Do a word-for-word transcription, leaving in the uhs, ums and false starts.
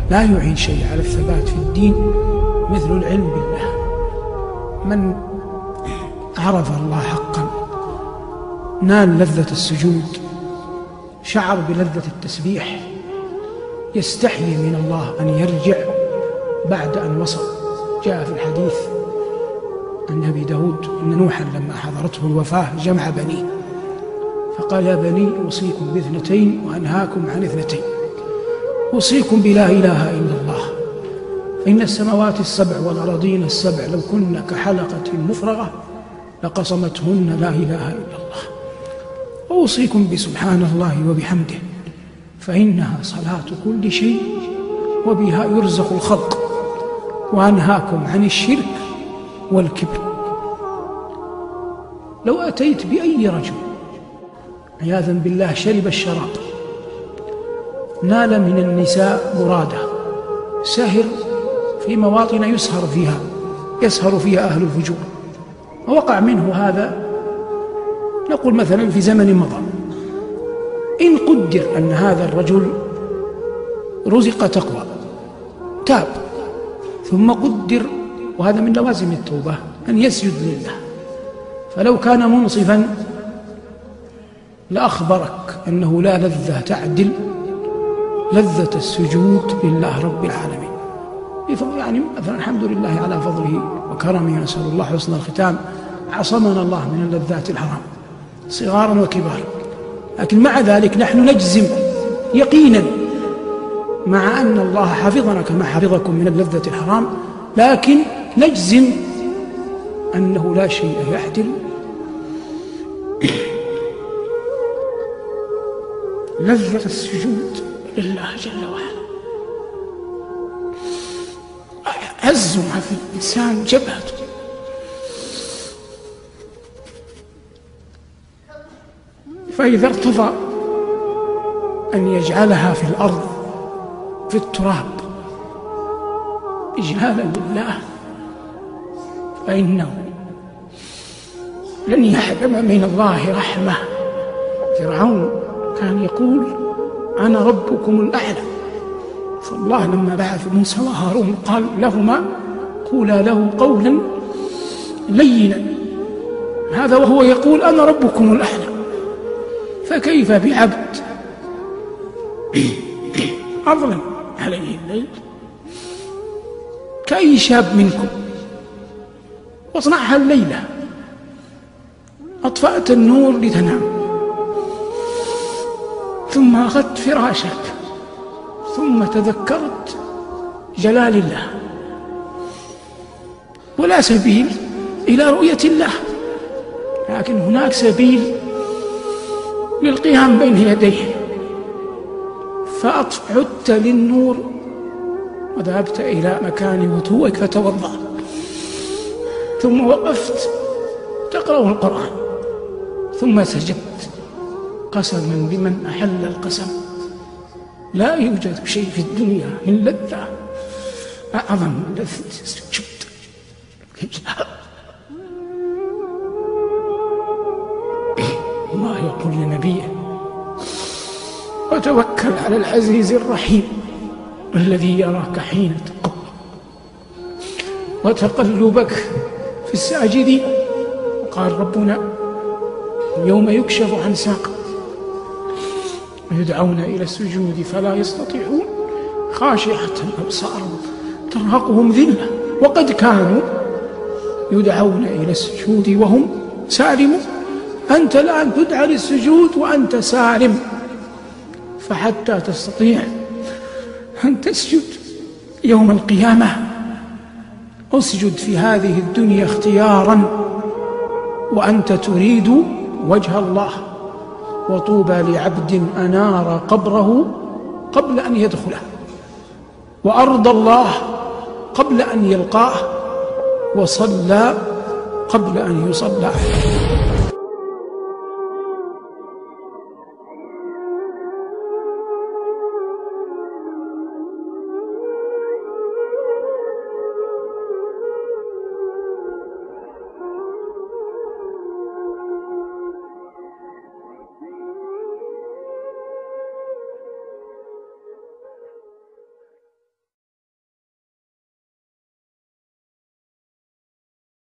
لا يعين شيء على الثبات في الدين مثل العلم بالله. من عرف الله حقا نال لذة السجود، شعر بلذة التسبيح، يستحيي من الله أن يرجع بعد أن وصل. جاء في الحديث عن أبي داود أن نوحا لما حضرته الوفاة جمع بنيه فقال: يا بني أوصيكم باثنتين وأنهاكم عن اثنتين، أوصيكم بلا إله إلا الله، فإن السماوات السبع والأراضين السبع لو كن كحلقة مفرغة لقصمتهن لا إله إلا الله، وأوصيكم بسبحان الله وبحمده فإنها صلاة كل شيء وبها يرزق الخلق، وأنهاكم عن الشرك والكبر. لو أتيت بأي رجل عياذا بالله شرب الشراب، نال من النساء مرادة، سهر في مواطن يسهر فيها يسهر فيها أهل الفجور، ووقع منه هذا نقول مثلا في زمن مضى، إن قدر أن هذا الرجل رزق تقوى تاب، ثم قدر، وهذا من لوازم التوبة، أن يسجد لله، فلو كان منصفا لأخبرك أنه لا لذة تعدل لذة السجود لله رب العالمين. يعني مثلا الحمد لله على فضله وكرمه، نسأل الله حسن الختام، عصمنا الله من اللذات الحرام صغارا وكبارا، لكن مع ذلك نحن نجزم يقينا مع أن الله حفظنا كما حفظكم من اللذة الحرام، لكن نجزم أنه لا شيء يعدل لذة السجود لله جل وعلا. عز ما في الإنسان جبهته، فإذا ارتضى أن يجعلها في الأرض في التراب إجلالا لله فإنه لن يحرم من الله رحمة. فرعون كان يقول: أنا ربكم الأعلى، فالله لما بعث موسى وهارون قال لهما: قولا له قولا لينا، هذا وهو يقول أنا ربكم الأعلى. فكيف بعبد أظلم عليه الليل كأي شاب منكم، واصنعها الليلة، أطفأت النور لتنام، ثم أخذت فراشك، ثم تذكرت جلال الله، ولا سبيل إلى رؤية الله، لكن هناك سبيل للقيام بين يديه، فعدت للنور وذهبت إلى مكان وضوءك فتوضأ، ثم وقفت تقرأ القرآن، ثم سجدت قسما بمن أحل القسم لا يوجد شيء في الدنيا من لذة أعظم من لذة السجود. الله يقول لنبيه: وتوكل على العزيز الرحيم الذي يراك حين تقوم وتقلبك في الساجدين. وقال ربنا: يوم يكشف عن ساق ويدعون إلى السجود فلا يستطيعون خاشعة أبصارهم ترهقهم ذلة وقد كانوا يدعون إلى السجود وهم سالمون. أنت الآن تدعى للسجود وأنت سالم، فحتى تستطيع أن تسجد يوم القيامة اسجد في هذه الدنيا اختيارا وأنت تريد وجه الله. وطوبى لعبد أنار قبره قبل أن يدخله، وأرضى الله قبل أن يلقاه، وصلى قبل أن يصلى عليه.